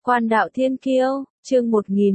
Quan đạo thiên kiêu, chương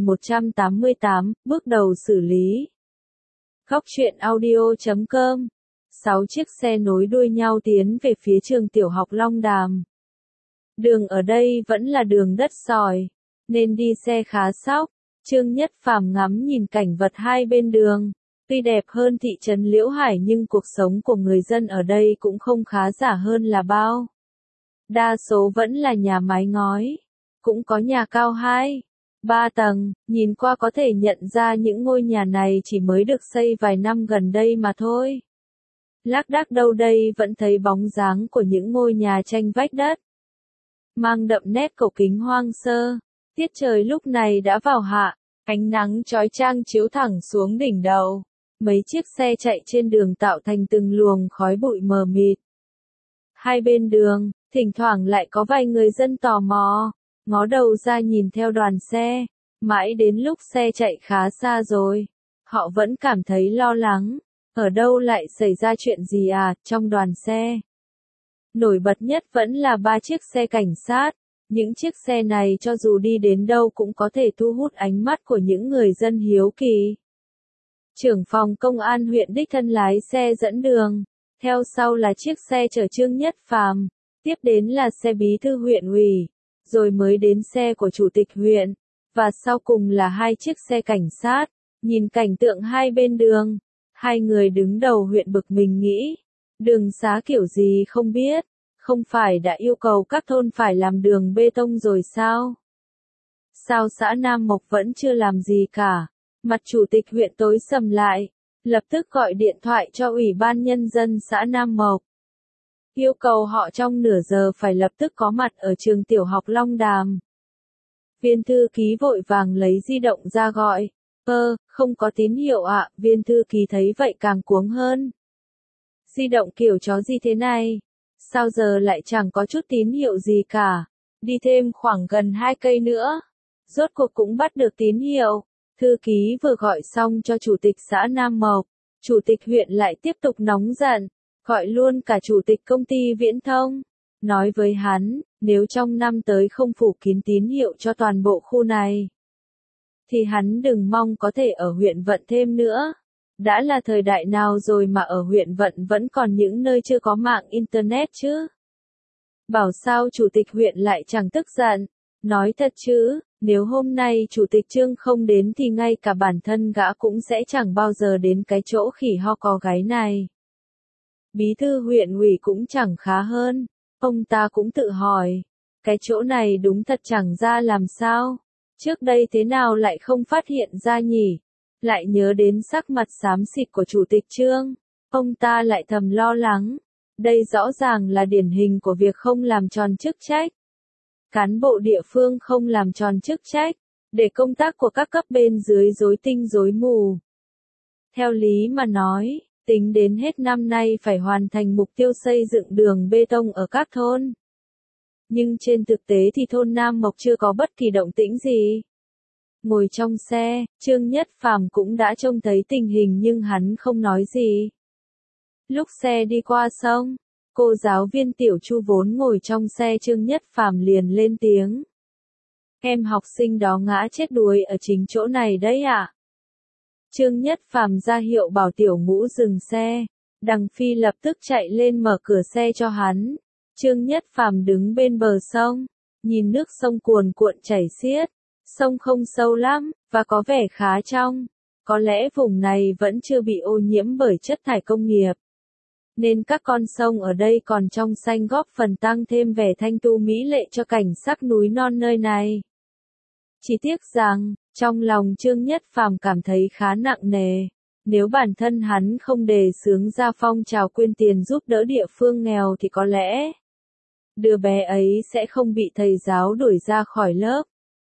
1188, bước đầu xử lý. Góc truyện audio.com. 6 chiếc xe nối đuôi nhau tiến về phía trường tiểu học Long Đàm. Đường ở đây vẫn là đường đất sỏi, nên đi xe khá sóc. Trương Nhất Phàm ngắm nhìn cảnh vật hai bên đường. Tuy đẹp hơn thị trấn Liễu Hải nhưng cuộc sống của người dân ở đây cũng không khá giả hơn là bao. Đa số vẫn là nhà mái ngói. Cũng có nhà cao 2, 3 tầng, nhìn qua có thể nhận ra những ngôi nhà này chỉ mới được xây vài năm gần đây mà thôi. Lác đác đâu đây vẫn thấy bóng dáng của những ngôi nhà tranh vách đất. Mang đậm nét cổ kính hoang sơ, tiết trời lúc này đã vào hạ, ánh nắng chói chang chiếu thẳng xuống đỉnh đầu. Mấy chiếc xe chạy trên đường tạo thành từng luồng khói bụi mờ mịt. Hai bên đường, thỉnh thoảng lại có vài người dân tò mò, ngó đầu ra nhìn theo đoàn xe, mãi đến lúc xe chạy khá xa rồi, họ vẫn cảm thấy lo lắng, ở đâu lại xảy ra chuyện gì à, trong đoàn xe. Nổi bật nhất vẫn là 3 chiếc xe cảnh sát, những chiếc xe này cho dù đi đến đâu cũng có thể thu hút ánh mắt của những người dân hiếu kỳ. Trưởng phòng công an huyện đích thân lái xe dẫn đường, theo sau là chiếc xe chở Trương Nhất Phàm, tiếp đến là xe bí thư huyện ủy, rồi mới đến xe của chủ tịch huyện, và sau cùng là 2 chiếc xe cảnh sát. Nhìn cảnh tượng hai bên đường, hai người đứng đầu huyện bực mình nghĩ, đường xá kiểu gì không biết, không phải đã yêu cầu các thôn phải làm đường bê tông rồi sao? Sao xã Nam Mộc vẫn chưa làm gì cả? Mặt chủ tịch huyện tối sầm lại, lập tức gọi điện thoại cho Ủy ban Nhân dân xã Nam Mộc. Yêu cầu họ trong nửa giờ phải lập tức có mặt ở trường tiểu học Long Đàm. Viên thư ký vội vàng lấy di động ra gọi. Không có tín hiệu ạ, viên thư ký thấy vậy càng cuống hơn. Di động kiểu chó gì thế này? Sao giờ lại chẳng có chút tín hiệu gì cả? Đi thêm khoảng gần 2 cây nữa. Rốt cuộc cũng bắt được tín hiệu. Thư ký vừa gọi xong cho chủ tịch xã Nam Mộc. Chủ tịch huyện lại tiếp tục nóng giận. Gọi luôn cả chủ tịch công ty viễn thông. Nói với hắn, nếu trong năm tới không phủ kín tín hiệu cho toàn bộ khu này, thì hắn đừng mong có thể ở huyện Vận thêm nữa. Đã là thời đại nào rồi mà ở huyện Vận vẫn còn những nơi chưa có mạng Internet chứ? Bảo sao chủ tịch huyện lại chẳng tức giận. Nói thật chứ, nếu hôm nay chủ tịch Trương không đến thì ngay cả bản thân gã cũng sẽ chẳng bao giờ đến cái chỗ khỉ ho có gáy này. Bí thư huyện ủy cũng chẳng khá hơn, ông ta cũng tự hỏi, cái chỗ này đúng thật chẳng ra làm sao, trước đây thế nào lại không phát hiện ra nhỉ, lại nhớ đến sắc mặt xám xịt của chủ tịch Trương, ông ta lại thầm lo lắng, đây rõ ràng là điển hình của việc không làm tròn chức trách. Cán bộ địa phương không làm tròn chức trách, để công tác của các cấp bên dưới rối tinh rối mù. Theo lý mà nói, tính đến hết năm nay phải hoàn thành mục tiêu xây dựng đường bê tông ở các thôn. Nhưng trên thực tế thì thôn Nam Mộc chưa có bất kỳ động tĩnh gì. Ngồi trong xe, Trương Nhất Phàm cũng đã trông thấy tình hình nhưng hắn không nói gì. Lúc xe đi qua sông, cô giáo viên Tiểu Chu vốn ngồi trong xe Trương Nhất Phàm liền lên tiếng. Em học sinh đó ngã chết đuối ở chính chỗ này đấy ạ. Trương Nhất Phàm ra hiệu bảo Tiểu Ngũ dừng xe. Đằng Phi lập tức chạy lên mở cửa xe cho hắn. Trương Nhất Phàm đứng bên bờ sông, nhìn nước sông cuồn cuộn chảy xiết. Sông không sâu lắm, và có vẻ khá trong. Có lẽ vùng này vẫn chưa bị ô nhiễm bởi chất thải công nghiệp. Nên các con sông ở đây còn trong xanh góp phần tăng thêm vẻ thanh tu mỹ lệ cho cảnh sắc núi non nơi này. Chỉ tiếc rằng, trong lòng Trương Nhất Phàm cảm thấy khá nặng nề. Nếu bản thân hắn không đề xướng ra phong trào quyên tiền giúp đỡ địa phương nghèo thì có lẽ đứa bé ấy sẽ không bị thầy giáo đuổi ra khỏi lớp.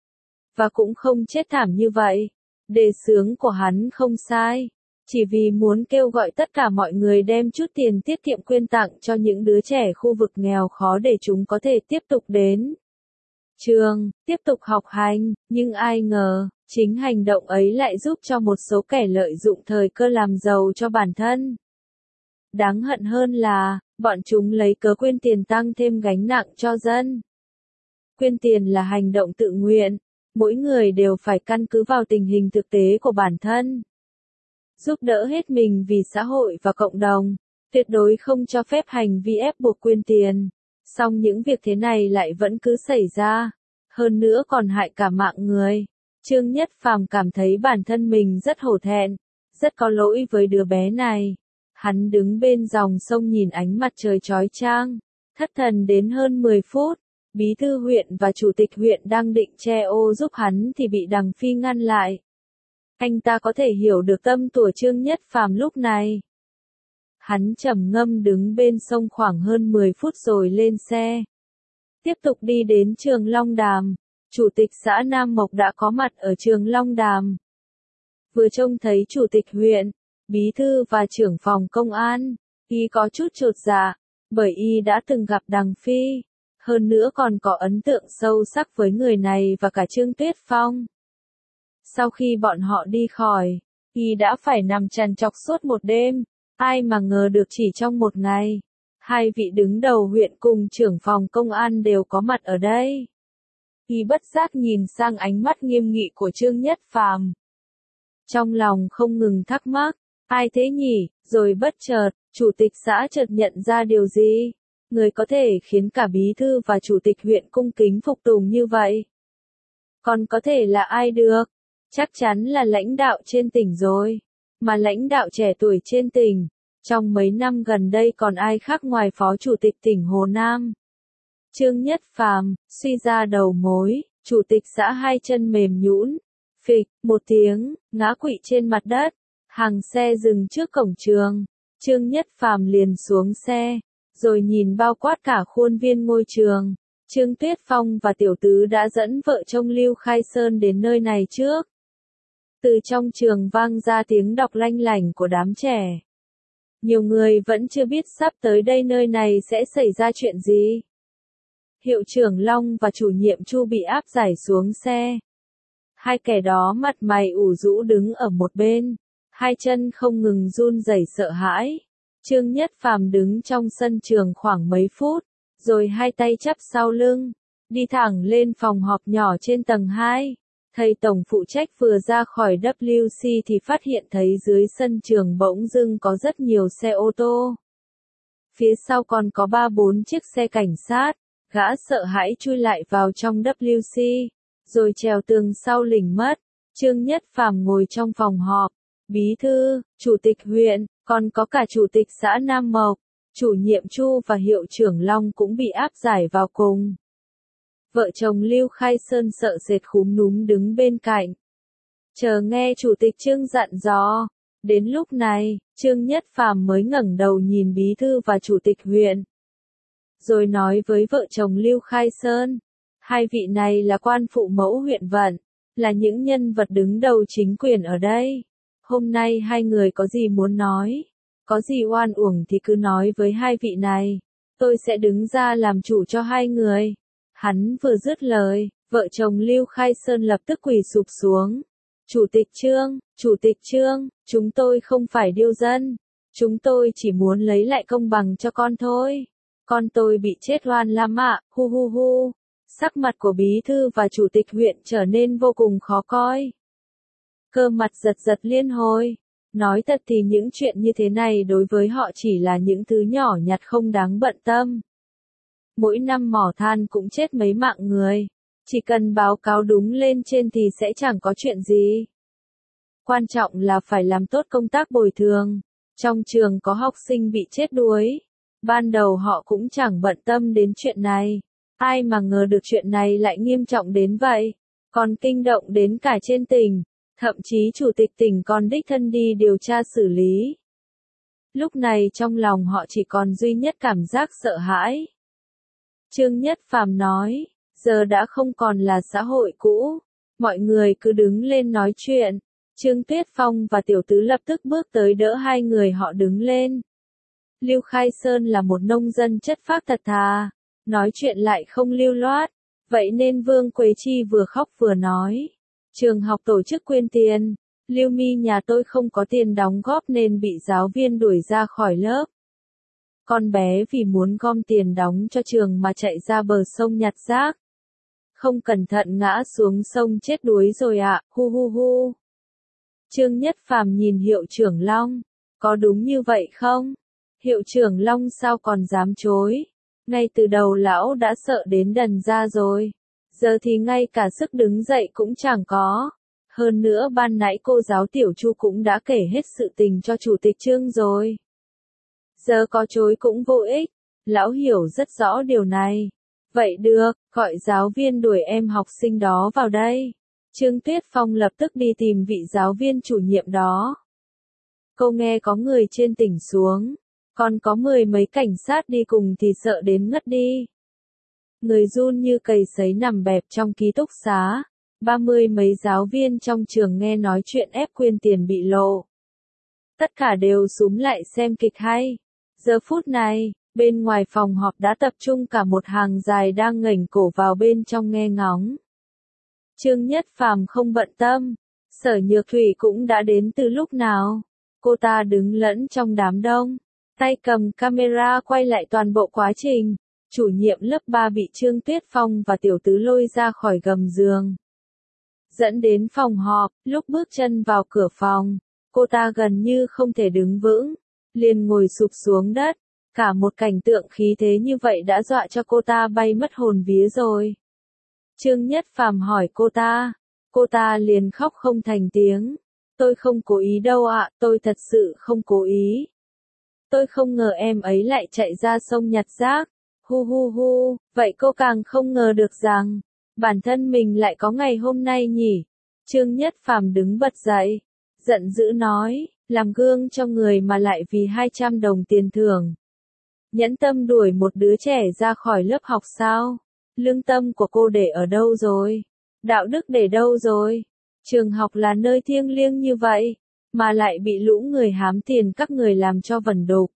Và cũng không chết thảm như vậy. Đề xướng của hắn không sai. Chỉ vì muốn kêu gọi tất cả mọi người đem chút tiền tiết kiệm quyên tặng cho những đứa trẻ khu vực nghèo khó để chúng có thể tiếp tục đến trường, tiếp tục học hành, nhưng ai ngờ, chính hành động ấy lại giúp cho một số kẻ lợi dụng thời cơ làm giàu cho bản thân. Đáng hận hơn là, bọn chúng lấy cớ quyên tiền tăng thêm gánh nặng cho dân. Quyên tiền là hành động tự nguyện, mỗi người đều phải căn cứ vào tình hình thực tế của bản thân. Giúp đỡ hết mình vì xã hội và cộng đồng, tuyệt đối không cho phép hành vi ép buộc quyên tiền. Song những việc thế này lại vẫn cứ xảy ra, hơn nữa còn hại cả mạng người. Trương Nhất Phàm cảm thấy bản thân mình rất hổ thẹn, rất có lỗi với đứa bé này. Hắn đứng bên dòng sông nhìn ánh mặt trời chói chang, thất thần đến hơn 10 phút. Bí thư huyện và chủ tịch huyện đang định che ô giúp hắn thì bị Đằng Phi ngăn lại. Anh ta có thể hiểu được tâm của Trương Nhất Phàm lúc này. Hắn trầm ngâm đứng bên sông khoảng hơn 10 phút rồi lên xe. Tiếp tục đi đến trường Long Đàm. Chủ tịch xã Nam Mộc đã có mặt ở trường Long Đàm. Vừa trông thấy chủ tịch huyện, bí thư và trưởng phòng công an, y có chút chột dạ, bởi y đã từng gặp Đằng Phi. Hơn nữa còn có ấn tượng sâu sắc với người này và cả Trương Tuyết Phong. Sau khi bọn họ đi khỏi, y đã phải nằm trằn trọc suốt một đêm, ai mà ngờ được chỉ trong một ngày, hai vị đứng đầu huyện cùng trưởng phòng công an đều có mặt ở đây. Y bất giác nhìn sang ánh mắt nghiêm nghị của Trương Nhất Phàm. Trong lòng không ngừng thắc mắc, ai thế nhỉ, rồi bất chợt, chủ tịch xã chợt nhận ra điều gì. Người có thể khiến cả bí thư và chủ tịch huyện cung kính phục tùng như vậy. Còn có thể là ai được? Chắc chắn là lãnh đạo trên tỉnh rồi. Mà lãnh đạo trẻ tuổi trên tỉnh, trong mấy năm gần đây còn ai khác ngoài phó chủ tịch tỉnh Hồ Nam. Trương Nhất Phàm, suy ra đầu mối, chủ tịch xã hai chân mềm nhũn, phịch, một tiếng, ngã quỵ trên mặt đất. Hàng xe dừng trước cổng trường. Trương Nhất Phàm liền xuống xe, rồi nhìn bao quát cả khuôn viên ngôi trường. Trương Tuyết Phong và tiểu tứ đã dẫn vợ chồng Lưu Khai Sơn đến nơi này trước. Từ trong trường vang ra tiếng đọc lanh lảnh của đám trẻ. Nhiều người vẫn chưa biết sắp tới đây nơi này sẽ xảy ra chuyện gì. Hiệu trưởng Long và chủ nhiệm Chu bị áp giải xuống xe. Hai kẻ đó mặt mày ủ rũ đứng ở một bên, hai chân không ngừng run rẩy sợ hãi. Trương Nhất Phàm đứng trong sân trường khoảng mấy phút, rồi hai tay chắp sau lưng, đi thẳng lên phòng họp nhỏ trên tầng 2. Thầy tổng phụ trách vừa ra khỏi WC thì phát hiện thấy dưới sân trường bỗng dưng có rất nhiều xe ô tô. Phía sau còn có 3-4 chiếc xe cảnh sát, gã sợ hãi chui lại vào trong WC, rồi trèo tường sau lỉnh mất. Trương Nhất Phàm ngồi trong phòng họp, bí thư, chủ tịch huyện, còn có cả chủ tịch xã Nam Mộc, chủ nhiệm Chu và hiệu trưởng Long cũng bị áp giải vào cùng. Vợ chồng Lưu Khai Sơn sợ sệt khúm núm đứng bên cạnh, chờ nghe chủ tịch Trương dặn dò. Đến lúc này, Trương Nhất Phàm mới ngẩng đầu nhìn bí thư và chủ tịch huyện, rồi nói với vợ chồng Lưu Khai Sơn, hai vị này là quan phụ mẫu huyện Vận, là những nhân vật đứng đầu chính quyền ở đây. Hôm nay hai người có gì muốn nói, có gì oan uổng thì cứ nói với hai vị này, tôi sẽ đứng ra làm chủ cho hai người. Hắn vừa dứt lời, vợ chồng Lưu Khai Sơn lập tức quỳ sụp xuống. Chủ tịch Trương, chúng tôi không phải điêu dân, chúng tôi chỉ muốn lấy lại công bằng cho con thôi. Con tôi bị chết oan lắm ạ, hu hu hu. Sắc mặt của bí thư và chủ tịch huyện trở nên vô cùng khó coi. Cơ mặt giật giật liên hồi. Nói thật thì những chuyện như thế này đối với họ chỉ là những thứ nhỏ nhặt không đáng bận tâm. Mỗi năm mỏ than cũng chết mấy mạng người. Chỉ cần báo cáo đúng lên trên thì sẽ chẳng có chuyện gì. Quan trọng là phải làm tốt công tác bồi thường. Trong trường có học sinh bị chết đuối. Ban đầu họ cũng chẳng bận tâm đến chuyện này. Ai mà ngờ được chuyện này lại nghiêm trọng đến vậy. Còn kinh động đến cả trên tỉnh. Thậm chí chủ tịch tỉnh còn đích thân đi điều tra xử lý. Lúc này trong lòng họ chỉ còn duy nhất cảm giác sợ hãi. Trương Nhất Phàm nói, giờ đã không còn là xã hội cũ. Mọi người cứ đứng lên nói chuyện. Trương Tuyết Phong và tiểu tứ lập tức bước tới đỡ hai người họ đứng lên. Lưu Khai Sơn là một nông dân chất phác thật thà, nói chuyện lại không lưu loát. Vậy nên Vương Quế Chi vừa khóc vừa nói. Trường học tổ chức quyên tiền, Lưu Mi nhà tôi không có tiền đóng góp nên bị giáo viên đuổi ra khỏi lớp. Con bé vì muốn gom tiền đóng cho trường mà chạy ra bờ sông nhặt rác. Không cẩn thận ngã xuống sông chết đuối rồi ạ, hu hu hu. Trương Nhất Phàm nhìn Hiệu trưởng Long, có đúng như vậy không? Hiệu trưởng Long sao còn dám chối? Ngay từ đầu lão đã sợ đến đần ra rồi. Giờ thì ngay cả sức đứng dậy cũng chẳng có. Hơn nữa ban nãy cô giáo Tiểu Chu cũng đã kể hết sự tình cho chủ tịch Trương rồi. Giờ có chối cũng vô ích. Lão hiểu rất rõ điều này. Vậy được, gọi giáo viên đuổi em học sinh đó vào đây. Trương Tuyết Phong lập tức đi tìm vị giáo viên chủ nhiệm đó. Cô nghe có người trên tỉnh xuống, còn có 10 mấy cảnh sát đi cùng thì sợ đến ngất đi. Người run như cầy sấy nằm bẹp trong ký túc xá. 30 mấy giáo viên trong trường nghe nói chuyện ép quyên tiền bị lộ. Tất cả đều súm lại xem kịch hay. Giờ phút này, bên ngoài phòng họp đã tập trung cả một hàng dài đang ngẩng cổ vào bên trong nghe ngóng. Trương Nhất Phàm không bận tâm. Sở Nhược Thủy cũng đã đến từ lúc nào. Cô ta đứng lẫn trong đám đông, tay cầm camera quay lại toàn bộ quá trình. Chủ nhiệm lớp 3 bị Trương Tuyết Phong và Tiểu Tứ lôi ra khỏi gầm giường. Dẫn đến phòng họp, lúc bước chân vào cửa phòng, cô ta gần như không thể đứng vững, liền ngồi sụp xuống đất. Cả một cảnh tượng khí thế như vậy đã dọa cho cô ta bay mất hồn vía rồi. Trương Nhất Phàm hỏi cô ta liền khóc không thành tiếng. Tôi không cố ý đâu ạ, tôi thật sự không cố ý. Tôi không ngờ em ấy lại chạy ra sông nhặt rác. Hu hu hu, vậy cô càng không ngờ được rằng, bản thân mình lại có ngày hôm nay nhỉ. Trương Nhất Phàm đứng bật dậy, giận dữ nói, làm gương cho người mà lại vì 200 đồng tiền thưởng. Nhẫn tâm đuổi một đứa trẻ ra khỏi lớp học sao? Lương tâm của cô để ở đâu rồi? Đạo đức để đâu rồi? Trường học là nơi thiêng liêng như vậy, mà lại bị lũ người hám tiền các người làm cho vẩn đục.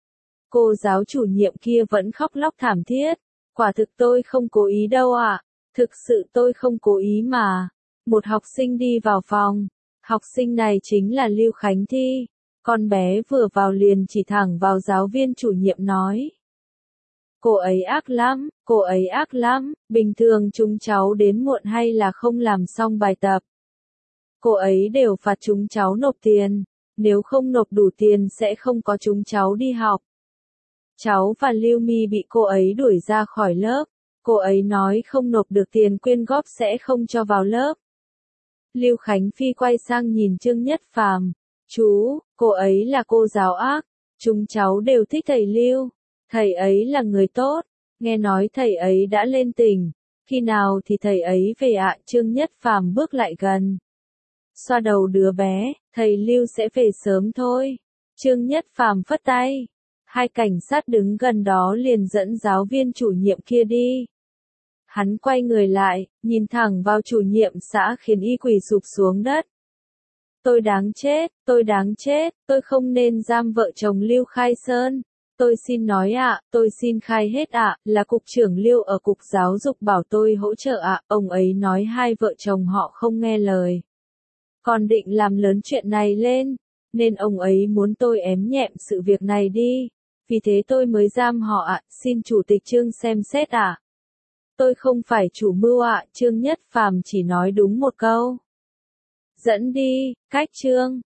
Cô giáo chủ nhiệm kia vẫn khóc lóc thảm thiết. Quả thực tôi không cố ý đâu ạ. Thực sự tôi không cố ý mà. Một học sinh đi vào phòng. Học sinh này chính là Lưu Khánh Thi. Con bé vừa vào liền chỉ thẳng vào giáo viên chủ nhiệm nói. Cô ấy ác lắm, cô ấy ác lắm. Bình thường chúng cháu đến muộn hay là không làm xong bài tập. Cô ấy đều phạt chúng cháu nộp tiền. Nếu không nộp đủ tiền sẽ không có chúng cháu đi học. Cháu và Lưu My bị cô ấy đuổi ra khỏi lớp. Cô ấy nói không nộp được tiền quyên góp sẽ không cho vào lớp. Lưu Khánh Phi quay sang nhìn Trương Nhất Phàm. Chú, cô ấy là cô giáo ác. Chúng cháu đều thích thầy Lưu. Thầy ấy là người tốt. Nghe nói thầy ấy đã lên tỉnh. Khi nào thì thầy ấy về ạ? Trương Nhất Phàm bước lại gần. Xoa đầu đứa bé, thầy Lưu sẽ về sớm thôi. Trương Nhất Phàm phất tay. Hai cảnh sát đứng gần đó liền dẫn giáo viên chủ nhiệm kia đi. Hắn quay người lại, nhìn thẳng vào chủ nhiệm xã khiến y quỳ sụp xuống đất. Tôi đáng chết, tôi không nên giam vợ chồng Lưu Khai Sơn. Tôi xin nói ạ, tôi xin khai hết ạ, là cục trưởng Lưu ở cục giáo dục bảo tôi hỗ trợ ạ, ông ấy nói hai vợ chồng họ không nghe lời. Còn định làm lớn chuyện này lên, nên ông ấy muốn tôi ém nhẹm sự việc này đi. Vì thế tôi mới giam họ ạ, xin chủ tịch Trương xem xét ạ. Tôi không phải chủ mưu ạ, Trương Nhất Phàm chỉ nói đúng một câu. Dẫn đi, cách Trương.